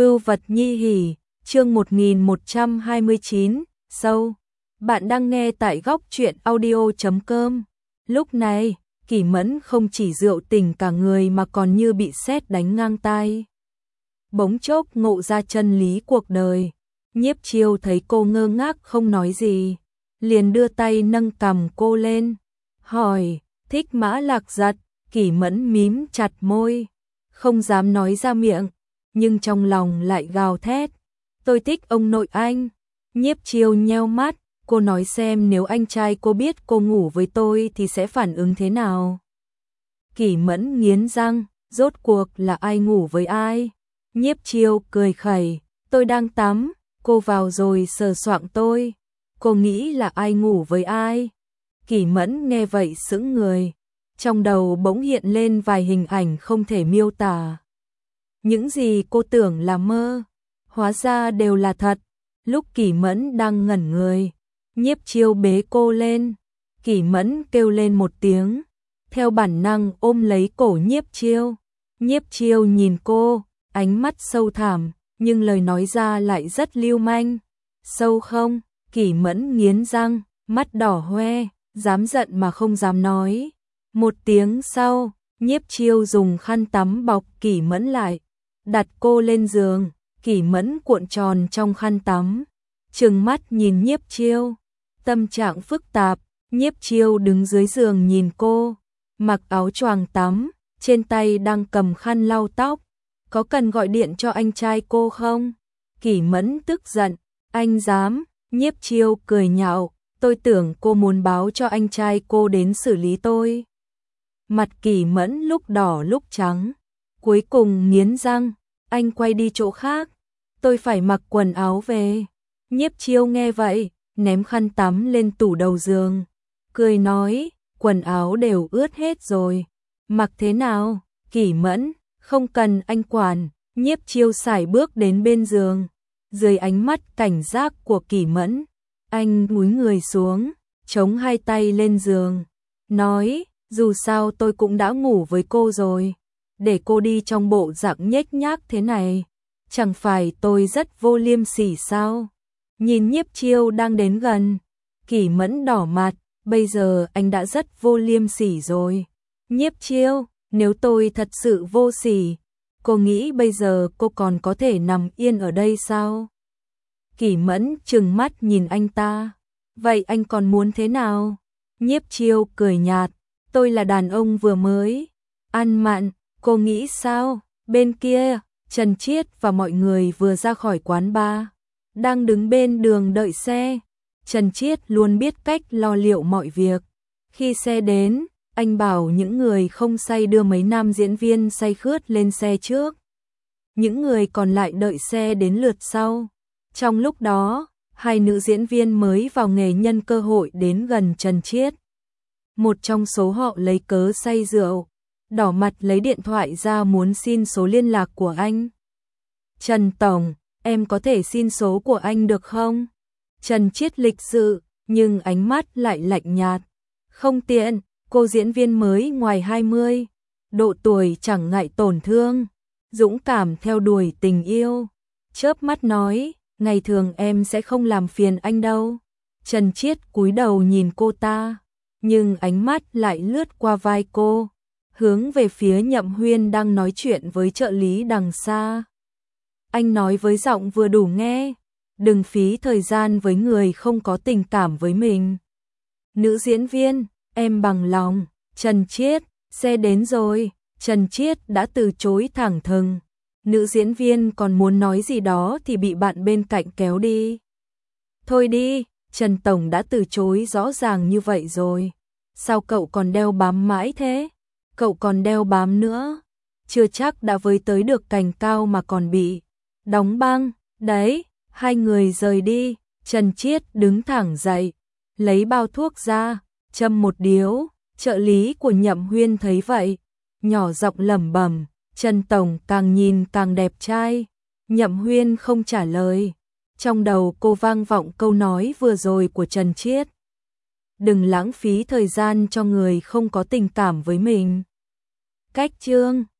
Vưu vật nhi hỉ, chương 1129, sâu. Bạn đang nghe tại góc truyện audio.com. Lúc này, Kỷ Mẫn không chỉ rượu tỉnh cả người mà còn như bị sét đánh ngang tai. Bỗng chốc ngộ ra chân lý cuộc đời. Nhiếp Chiêu thấy cô ngơ ngác không nói gì, liền đưa tay nâng cằm cô lên, hỏi, thích Mã Lạc Giật. Kỷ Mẫn mím chặt môi, không dám nói ra miệng, nhưng trong lòng lại gào thét, tôi thích ông nội anh. Nhiếp Chiêu nheo mắt, cô nói xem nếu anh trai cô biết cô ngủ với tôi thì sẽ phản ứng thế nào. Kỷ Mẫn nghiến răng, rốt cuộc là ai ngủ với ai? Nhiếp Chiêu cười khẩy, tôi đang tắm, cô vào rồi sờ soạng tôi. Cô nghĩ là ai ngủ với ai? Kỷ Mẫn nghe vậy sững người, trong đầu bỗng hiện lên vài hình ảnh không thể miêu tả. Những gì cô tưởng là mơ, hóa ra đều là thật. Lúc Kỷ Mẫn đang ngẩn người, Nhiếp Chiêu bế cô lên. Kỷ Mẫn kêu lên một tiếng, theo bản năng ôm lấy cổ Nhiếp Chiêu. Nhiếp Chiêu nhìn cô, ánh mắt sâu thẳm, nhưng lời nói ra lại rất lưu manh. Sâu không? Kỷ Mẫn nghiến răng, mắt đỏ hoe, dám giận mà không dám nói. Một tiếng sau, Nhiếp Chiêu dùng khăn tắm bọc Kỷ Mẫn lại, đặt cô lên giường. Kỷ Mẫn cuộn tròn trong khăn tắm, trừng mắt nhìn Nhiếp Chiêu, tâm trạng phức tạp. Nhiếp Chiêu đứng dưới giường nhìn cô, mặc áo choàng tắm, trên tay đang cầm khăn lau tóc. Có cần gọi điện cho anh trai cô không? Kỷ Mẫn tức giận, anh dám? Nhiếp Chiêu cười nhạo, tôi tưởng cô muốn báo cho anh trai cô đến xử lý tôi. Mặt Kỷ Mẫn lúc đỏ lúc trắng, cuối cùng nghiến răng, anh quay đi chỗ khác, tôi phải mặc quần áo về. Nhiếp Chiêu nghe vậy, ném khăn tắm lên tủ đầu giường, cười nói, quần áo đều ướt hết rồi, mặc thế nào? Kỷ Mẫn, không cần anh quản. Nhiếp Chiêu sải bước đến bên giường, dưới ánh mắt cảnh giác của Kỷ Mẫn, anh cúi người xuống, chống hai tay lên giường, nói, dù sao tôi cũng đã ngủ với cô rồi, để cô đi trong bộ dạng nhếch nhác thế này, chẳng phải tôi rất vô liêm sỉ sao? Nhìn Nhiếp Chiêu đang đến gần, Kỷ Mẫn đỏ mặt, bây giờ anh đã rất vô liêm sỉ rồi. Nhiếp Chiêu, nếu tôi thật sự vô sỉ, cô nghĩ bây giờ cô còn có thể nằm yên ở đây sao? Kỷ Mẫn trừng mắt nhìn anh ta, vậy anh còn muốn thế nào? Nhiếp Chiêu cười nhạt, tôi là đàn ông vừa mới ăn mặn, cô nghĩ sao? Bên kia, Trần Chiết và mọi người vừa ra khỏi quán bar, đang đứng bên đường đợi xe. Trần Chiết luôn biết cách lo liệu mọi việc. Khi xe đến, anh bảo những người không say đưa mấy nam diễn viên say khướt lên xe trước. Những người còn lại đợi xe đến lượt sau. Trong lúc đó, hai nữ diễn viên mới vào nghề nhân cơ hội đến gần Trần Chiết. Một trong số họ lấy cớ say rượu, đỏ mặt lấy điện thoại ra muốn xin số liên lạc của anh. Trần Tổng, em có thể xin số của anh được không? Trần Chiết lịch sự, nhưng ánh mắt lại lạnh nhạt. Không tiện, cô diễn viên mới ngoài 20, độ tuổi chẳng ngại tổn thương, dũng cảm theo đuổi tình yêu. Chớp mắt nói, ngày thường em sẽ không làm phiền anh đâu. Trần Chiết cúi đầu nhìn cô ta, nhưng ánh mắt lại lướt qua vai cô, hướng về phía Nhậm Huyên đang nói chuyện với trợ lý đằng xa. Anh nói với giọng vừa đủ nghe, đừng phí thời gian với người không có tình cảm với mình. Nữ diễn viên, em bằng lòng. Trần Chiết, xe đến rồi. Trần Chiết đã từ chối thẳng thừng. Nữ diễn viên còn muốn nói gì đó thì bị bạn bên cạnh kéo đi. Thôi đi, Trần Tổng đã từ chối rõ ràng như vậy rồi. Sao cậu còn đeo bám mãi thế? Cậu còn đeo bám nữa, chưa chắc đã với tới được cành cao mà còn bị đóng băng. Đấy, hai người rời đi. Trần Chiết đứng thẳng dậy, lấy bao thuốc ra, châm một điếu. Trợ lý của Nhậm Huyên thấy vậy, nhỏ giọng lẩm bẩm, Trần Tổng càng nhìn càng đẹp trai. Nhậm Huyên không trả lời, trong đầu cô vang vọng câu nói vừa rồi của Trần Chiết. Đừng lãng phí thời gian cho người không có tình cảm với mình. Cách chương